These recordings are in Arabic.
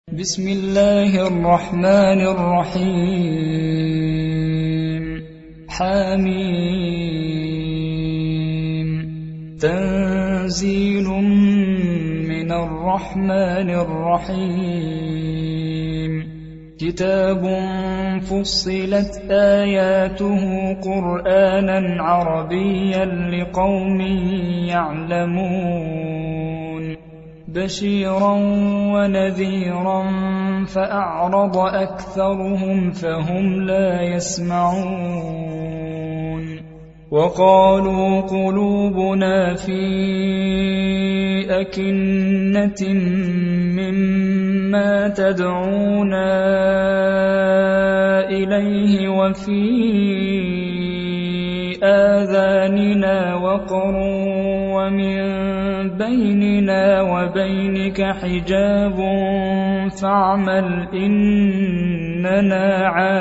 بسم الله الرحمن الرحيم حميم تنزيل من الرحمن الرحيم كتاب فصلت آياته قرآنا عربيا لقوم يعلمون بشيرا ونذيرا فأعرض أكثرهم فهم لا يسمعون وقالوا قلوبنا في أكنة مما تدعونا إليه وفي آذاننا وقر ومن بيننا وبينك حجاب فاعمل إننا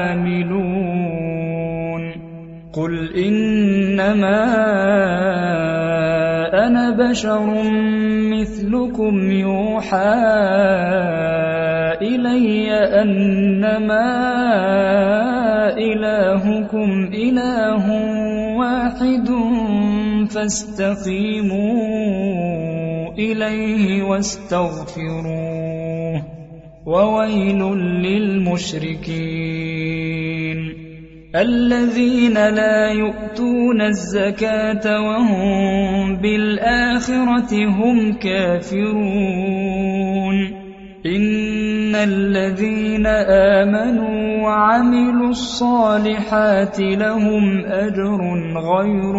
عاملون قل إنما أنا بشر مثلكم يوحى إلي أنما إلهكم إله واحد فاستقيموا إليه واستغفروه وويل للمشركين الذين لا يؤتون الزكاة وهم بالآخرة هم كافرون إن الذين آمنوا وعملوا الصالحات لهم أجر غير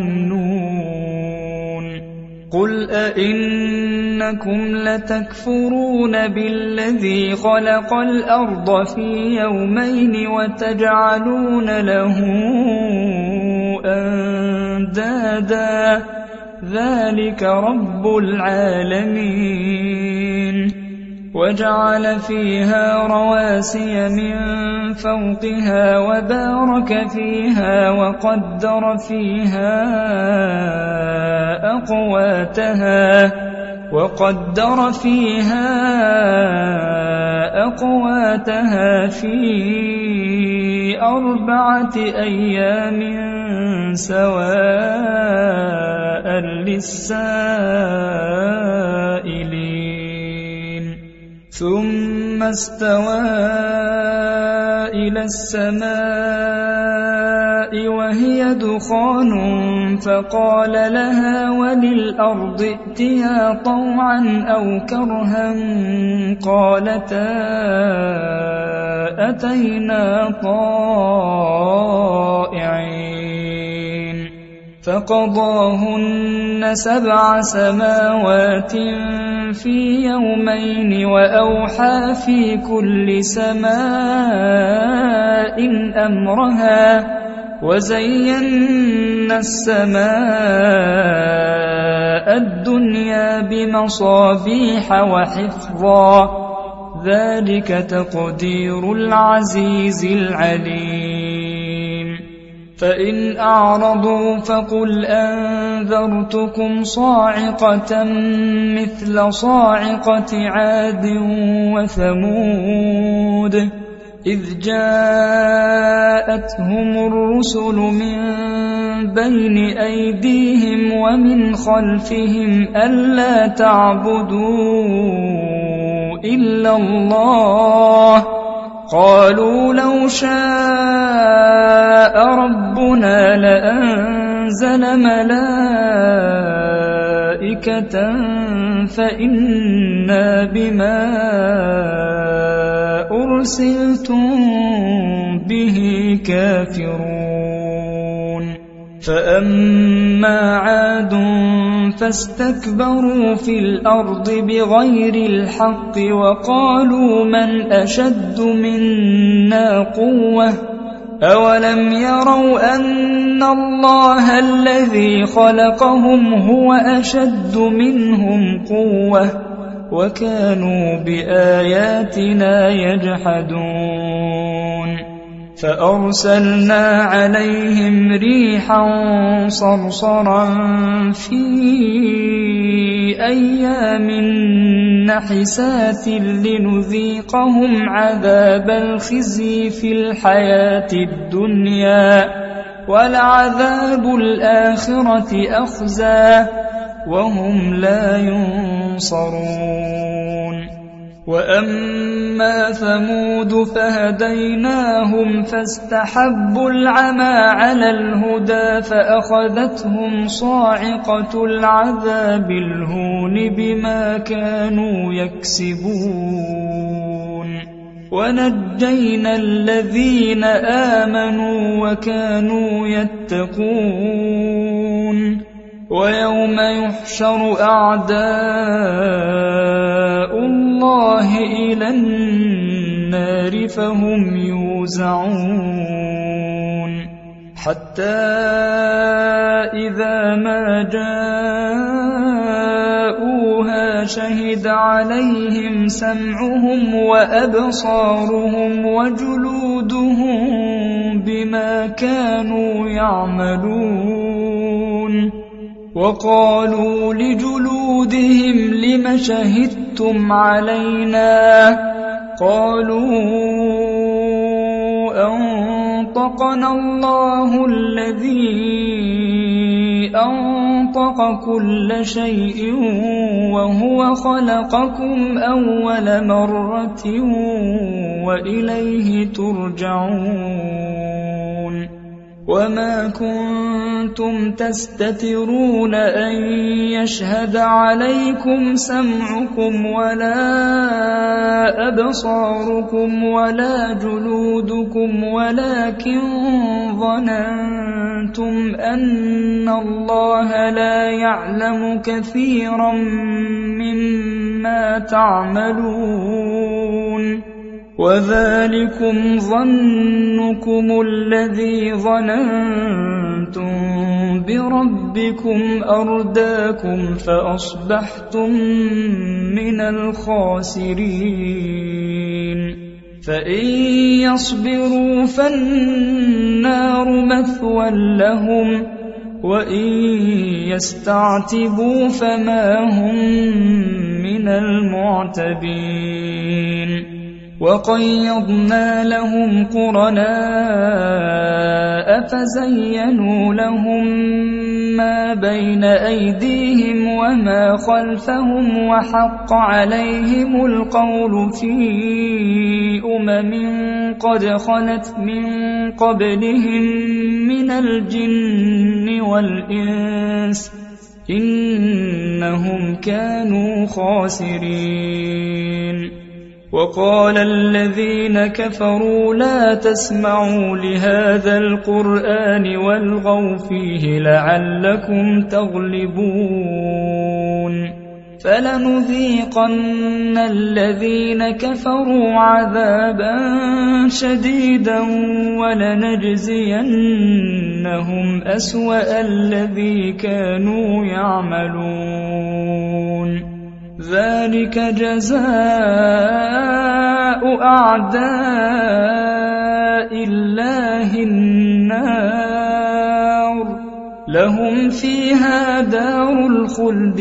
ممنون قل أئنكم لتكفرون بالذي خلق الأرض في يومين وتجعلون له أندادا ذلك رب العالمين وجعل فيها رواسي من فوقها وبارك فيها وقدر فيها أقواتها في 4 أيام سواء للسائلين ثم استوى إلى السماء وهي دخان فقال لها وللأرض ائتيا طوعا أو كرها قالتا أتينا طائعين فقضاهن 7 سماوات في يومين وأوحى في كل سماء أمرها وزينا السماء الدنيا بمصابيح وحفظا ذلك تقدير العزيز العليم فإن أعرضوا فقل أنذرتكم صاعقة مثل صاعقة عاد وثمود إذ جاءتهم الرسل من بين أيديهم ومن خلفهم ألا تعبدوا إلا الله قالوا لو شاء ربنا لأنزل ملائكة فإنا بما أرسلتم به كافرون فأما عاد فاستكبروا في الأرض بغير الحق وقالوا من أشد منا قوة أولم يروا أن الله الذي خلقهم هو أشد منهم قوة وكانوا بآياتنا يجحدون فأرسلنا عليهم ريحا صرصرا في أيام نحسات لنذيقهم عذاب الخزي في الحياة الدنيا ولعذاب الآخرة أخزى وهم لا ينصرون. وأما ثمود فهديناهم فاستحبوا العمى على الهدى فأخذتهم صاعقة العذاب الهون بما كانوا يكسبون. ونجينا الذين آمنوا وكانوا يتقون. ويوم يحشر أعداء الله إلى النار فهم يوزعون حتى إذا ما جاءوها شهد عليهم سمعهم وأبصارهم وجلودهم بما كانوا يعملون. وقالوا لجلودهم لم شهدتم علينا؟ قالوا أنطقنا الله الذي أنطق كل شيء وهو خلقكم أول مرة وإليه ترجعون. وما كنتم تستترون أن يشهد عليكم سمعكم ولا أبصاركم ولا جلودكم ولكن ظننتم أن الله لا يعلم كثيرا مما تعملون. وذلكم ظنكم الذي ظننتم بربكم أرداكم فأصبحتم من الخاسرين. فإن يصبروا فالنار مثوى لهم وإن يستعتبوا فما هم من المعتبين. وقيضنا لهم قرناء فزينوا لهم ما بين أيديهم وما خلفهم وحق عليهم القول في قد خلت من قبلهم من الجن والإنس إنهم كانوا خاسرين. وقال الذين كفروا لا تسمعوا لهذا القرآن والغوا فيه لعلكم تغلبون. فلنذيقن الذين كفروا عذابا شديدا ولنجزينهم أسوأ الذي كانوا يعملون. ذلك جزاء أعداء الله النار لهم فيها دار الخلد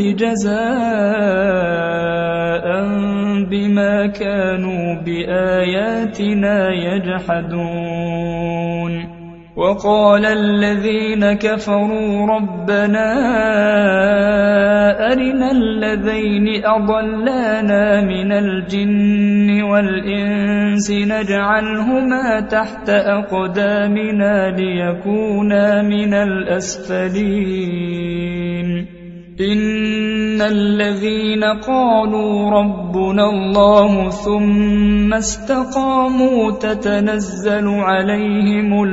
جزاء بما كانوا بآياتنا يجحدون. وقال الذين كفروا ربنا أرنا الذين أضلانا من الجن والإنس نجعلهما تحت أقدامنا ليكونا من الأسفلين. إن الذين قالوا ربنا الله ثم استقاموا تتنزل عليهم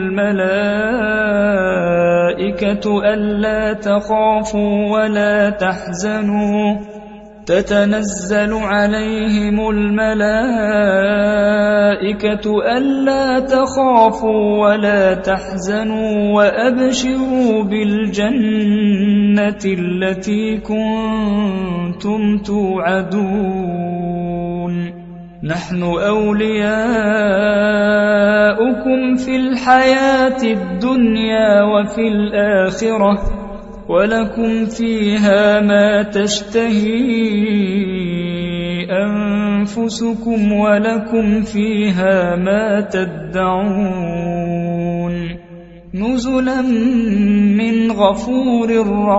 الملائكة ألا تخافوا ولا تحزنوا تتنزل عليهم الملائكة ألا تخافوا ولا تحزنوا وأبشروا بالجنة التي كنتم توعدون. نحن أولياؤكم في الحياة الدنيا وفي الآخرة ولكم فيها ما تشتهي أنفسكم ولكم فيها ما تدعون نزلا من غفور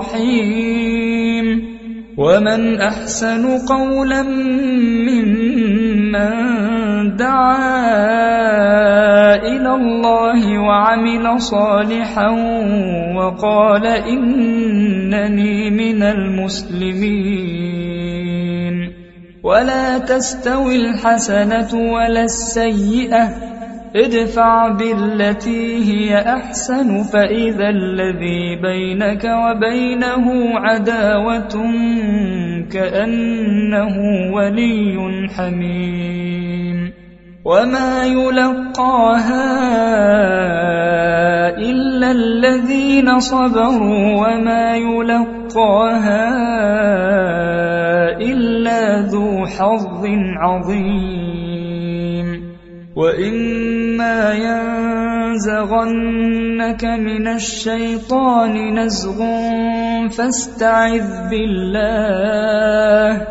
رحيم ومن أحسن قولا ممن دعا إلى الله وعمل صالحا وقال إنني من المسلمين ولا تستوي الحسنة ولا السيئة ادفع بالتي هي أحسن فإذا الذي بينك وبينه عداوة كأنه ولي حميم وما يلقاها إلا الذين صبروا وما يلقاها إلا ذو حظ عظيم وإما ينزغنك من الشيطان نزغ فاستعذ بالله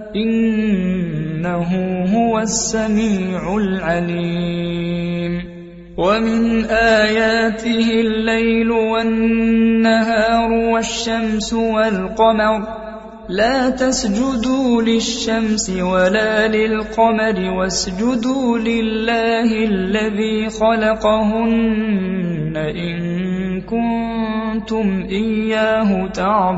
إنه هو السميع العليم ومن آياته الليل والنهار والشمس والقمر لا تسجدوا للشمس ولا للقمر واسجدوا لله الذي خلقهن إن كنتم إياه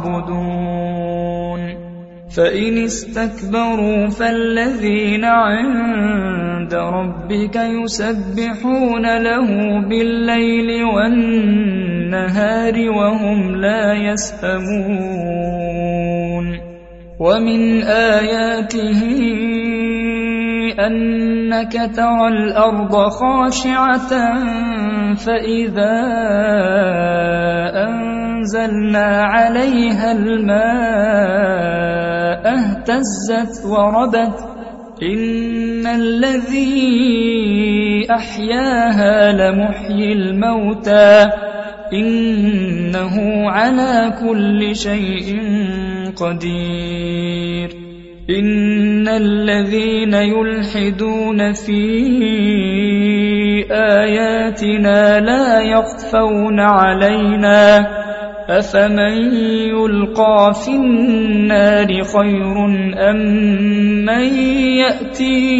تعبدون فإن استكبروا فالذين عند ربك يسبحون له بالليل والنهار وهم لا يسأمون ومن آياته أنك ترى الأرض خاشعة فإذا أنزلنا عليها الماء اهتزت وربت إن الذي أحياها لمحيي الموتى إنه على كل شيء قدير إن الذين يلحدون في آياتنا لا يخفون علينا أفمن يلقى في النار خير أم من يأتي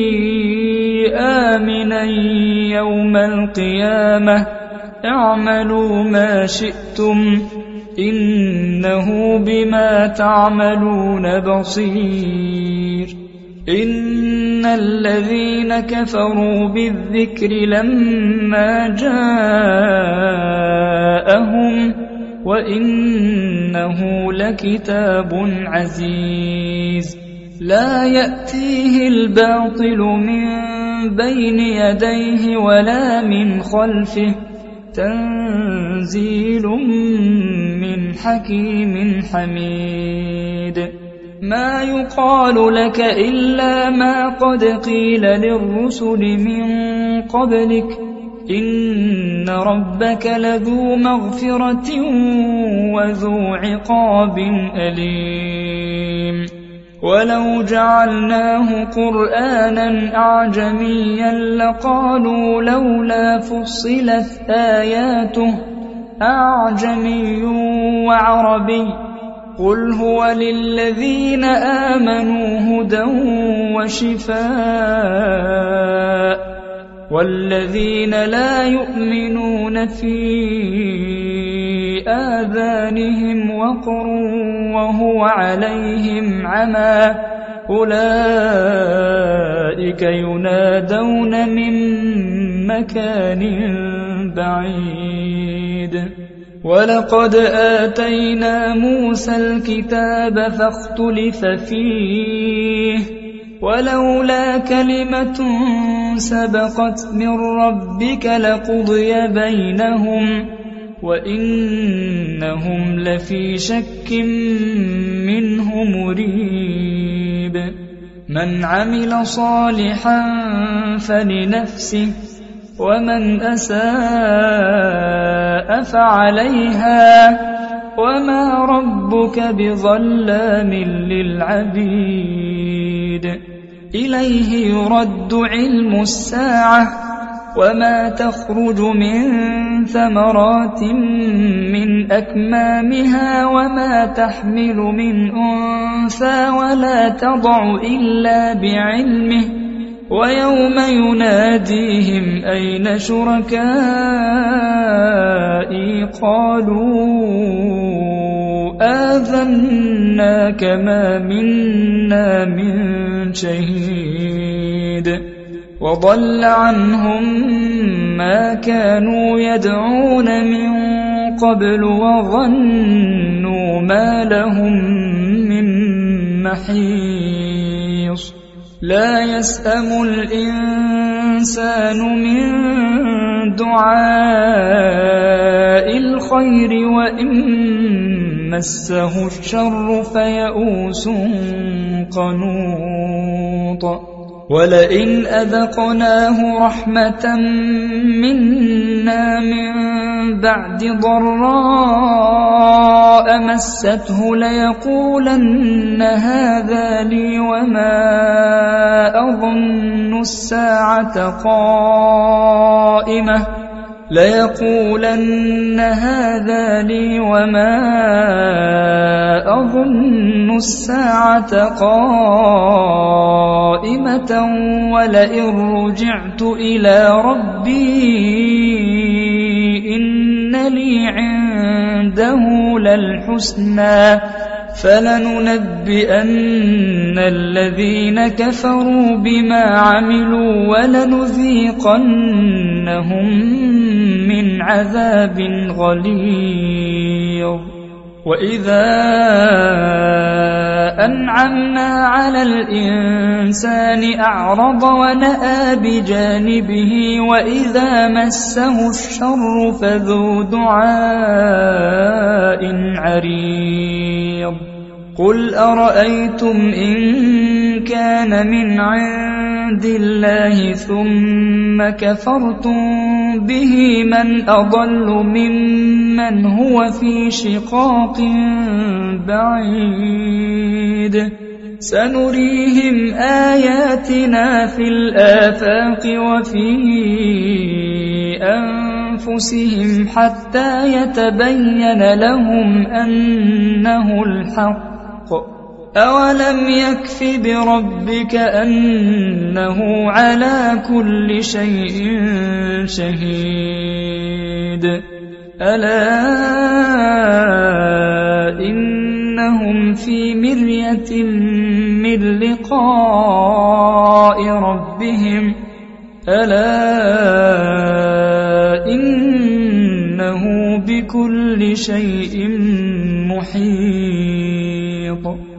آمنا يوم القيامة اعملوا ما شئتم إنه بما تعملون بصير إن الذين كفروا بالذكر لما جاءهم وإنه لكتاب عزيز لا يأتيه الباطل من بين يديه ولا من خلفه تنزيل من حكيم حميد ما يقال لك إلا ما قد قيل للرسل من قبلك إن ربك لذو مغفرة وذو عقاب أليم ولو جعلناه قرآنا أعجميا لقالوا لولا فصلت آياته أعجمي وعربي قل هو للذين آمنوا هدى وشفاء والذين لا يؤمنون في آذانهم وقر وهو عليهم عمى أولئك ينادون من مكان بعيد ولقد آتينا موسى الكتاب فاختلف فيه ولولا كلمة سبقت من ربك لقضي بينهم وإنهم لفي شك منه مريب من عمل صالحا فلنفسه ومن أساء فعليها وما ربك بظلام للعبيد إليه يرد علم الساعة وما تخرج من ثمرات من أكمامها وما تحمل من أنثى ولا تضع إلا بعلمه ويوم يناديهم أين شركائي قالوا آذناك ما منا من شهيد وضل عنهم ما كانوا يدعون من قبل وظنوا ما لهم من محيص لا يسأم الإنسان من دعاء الخير وإن مسه الشر فيئوس قنوط ولئن أذقناه رحمة منا من بعد ضراء مسته ليقولن هذا لي وما أظن الساعة قائمة ولئن رجعت إلى ربي إن لي عنده للحسنى فلننبئن الذين كفروا بما عملوا ولنذيقنهم من عذاب غليظ وإذا أنعمنا على الإنسان أعرض ونأى بجانبه وإذا مسه الشر فذو دعاء عريض قل أرأيتم إن كان من عند الله ثم كفرتم به من أضل ممن هو في شقاق بعيد سنريهم آياتنا في الآفاق وفي أنفسهم حتى يتبين لهم أنه الحق أولم يكف بربك أنه على كل شيء شهيد ألا إنهم في مرية من لقاء ربهم ألا إنه بكل شيء محيط